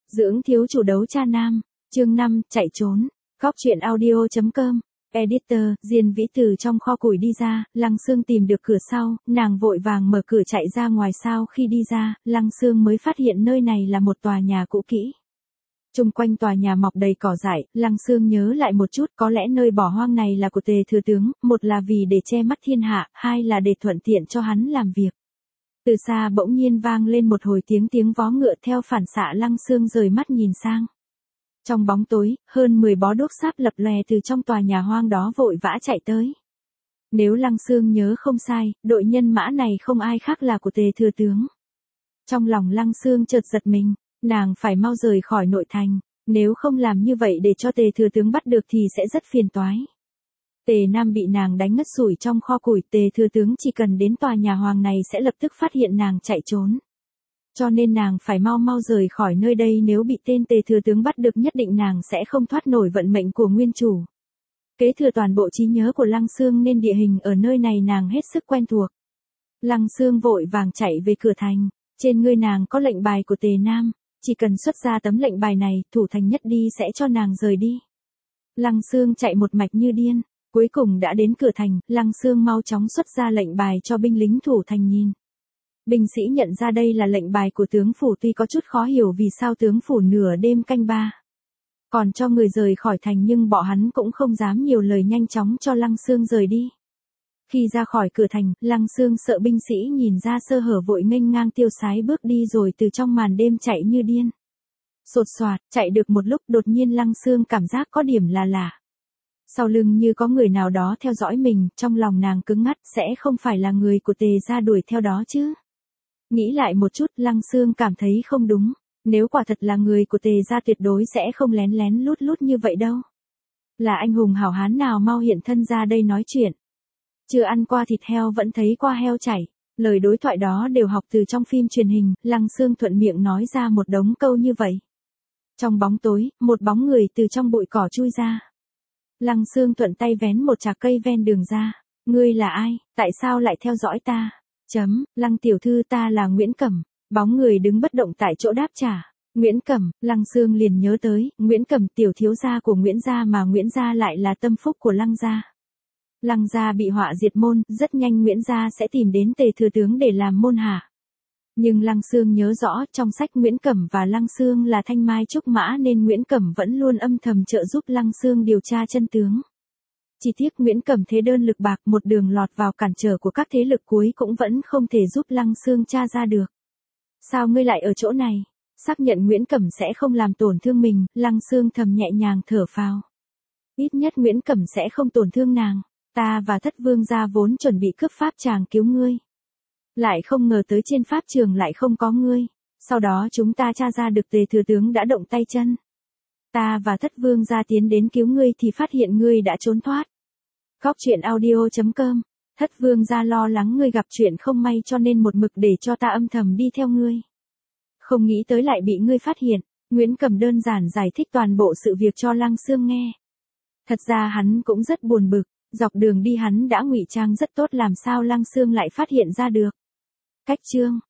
Dưỡng thiếu chủ đấu cha nam, chương 5, chạy trốn, Góc truyện audio.com, editor, Diên Vĩ từ trong kho củi đi ra, Lăng Sương tìm được cửa sau, nàng vội vàng mở cửa chạy ra ngoài. Sau khi đi ra, Lăng Sương mới phát hiện nơi này là một tòa nhà cũ kỹ. Chung quanh tòa nhà mọc đầy cỏ dại, Lăng Sương nhớ lại một chút, có lẽ nơi bỏ hoang này là của Tề thừa tướng, một là vì để che mắt thiên hạ, hai là để thuận tiện cho hắn làm việc. Từ xa bỗng nhiên vang lên một hồi tiếng vó ngựa, theo phản xạ Lăng Sương rời mắt nhìn sang. Trong bóng tối, hơn 10 bó đuốc sáp lập lòe từ trong tòa nhà hoang đó vội vã chạy tới. Nếu Lăng Sương nhớ không sai, đội nhân mã này không ai khác là của Tề thừa tướng. Trong lòng Lăng Sương chợt giật mình, nàng phải mau rời khỏi nội thành, nếu không làm như vậy để cho Tề thừa tướng bắt được thì sẽ rất phiền toái. Tề Nam bị nàng đánh ngất xỉu trong kho củi, Tề thừa tướng chỉ cần đến tòa nhà hoàng này sẽ lập tức phát hiện nàng chạy trốn. Cho nên nàng phải mau rời khỏi nơi đây, nếu bị tên Tề thừa tướng bắt được nhất định nàng sẽ không thoát nổi vận mệnh của nguyên chủ. Kế thừa toàn bộ trí nhớ của Lăng Sương nên địa hình ở nơi này nàng hết sức quen thuộc. Lăng Sương vội vàng chạy về cửa thành, trên người nàng có lệnh bài của Tề Nam, chỉ cần xuất ra tấm lệnh bài này, thủ thành nhất đi sẽ cho nàng rời đi. Lăng Sương chạy một mạch như điên, cuối cùng đã đến cửa thành, Lăng Sương mau chóng xuất ra lệnh bài cho binh lính thủ thành nhìn. Binh sĩ nhận ra đây là lệnh bài của tướng phủ, tuy có chút khó hiểu vì sao tướng phủ nửa đêm canh ba còn cho người rời khỏi thành, nhưng bọn hắn cũng không dám nhiều lời, nhanh chóng cho Lăng Sương rời đi. Khi ra khỏi cửa thành, Lăng Sương sợ binh sĩ nhìn ra sơ hở vội nghênh ngang tiêu sái bước đi, rồi từ trong màn đêm chạy như điên. Sột soạt, chạy được một lúc đột nhiên Lăng Sương cảm giác có điểm là lạ. Sau lưng như có người nào đó theo dõi mình, trong lòng nàng cứng ngắt, sẽ không phải là người của Tề gia đuổi theo đó chứ. Nghĩ lại một chút, Lăng Sương cảm thấy không đúng, nếu quả thật là người của Tề gia tuyệt đối sẽ không lén lén lút như vậy đâu. Là anh hùng hảo hán nào mau hiện thân ra đây nói chuyện. Chưa ăn qua thịt heo vẫn thấy qua heo chảy, lời đối thoại đó đều học từ trong phim truyền hình, Lăng Sương thuận miệng nói ra một đống câu như vậy. Trong bóng tối, một bóng người từ trong bụi cỏ chui ra. Lăng Sương thuận tay vén một chạc cây ven đường ra. Ngươi là ai, tại sao lại theo dõi ta? Lăng tiểu thư, ta là Nguyễn Cẩm. Bóng người đứng bất động tại chỗ đáp trả. Nguyễn Cẩm, Lăng Sương liền nhớ tới, Nguyễn Cẩm tiểu thiếu gia của Nguyễn gia, mà Nguyễn gia lại là tâm phúc của Lăng gia. Lăng gia bị họa diệt môn, rất nhanh Nguyễn gia sẽ tìm đến Tề thừa tướng để làm môn hạ. Nhưng Lăng Sương nhớ rõ, trong sách Nguyễn Cẩm và Lăng Sương là thanh mai trúc mã nên Nguyễn Cẩm vẫn luôn âm thầm trợ giúp Lăng Sương điều tra chân tướng. Chỉ tiếc Nguyễn Cẩm thế đơn lực bạc, một đường lọt vào cản trở của các thế lực, cuối cũng vẫn không thể giúp Lăng Sương tra ra được. Sao ngươi lại ở chỗ này? Xác nhận Nguyễn Cẩm sẽ không làm tổn thương mình, Lăng Sương thầm nhẹ nhàng thở phào. Ít nhất Nguyễn Cẩm sẽ không tổn thương nàng. Ta và Thất Vương gia vốn chuẩn bị cướp pháp tràng cứu ngươi. Lại không ngờ tới trên pháp trường lại không có ngươi. Sau đó chúng ta tra ra được Tề thừa tướng đã động tay chân. Ta và Thất Vương gia tiến đến cứu ngươi thì phát hiện ngươi đã trốn thoát. Góc truyện audio.com. Thất Vương gia lo lắng ngươi gặp chuyện không may cho nên một mực để cho ta âm thầm đi theo ngươi. Không nghĩ tới lại bị ngươi phát hiện. Nguyễn Cẩm đơn giản giải thích toàn bộ sự việc cho Lăng Sương nghe. Thật ra hắn cũng rất buồn bực. Dọc đường đi hắn đã ngụy trang rất tốt, làm sao Lăng Sương lại phát hiện ra được. Cách chương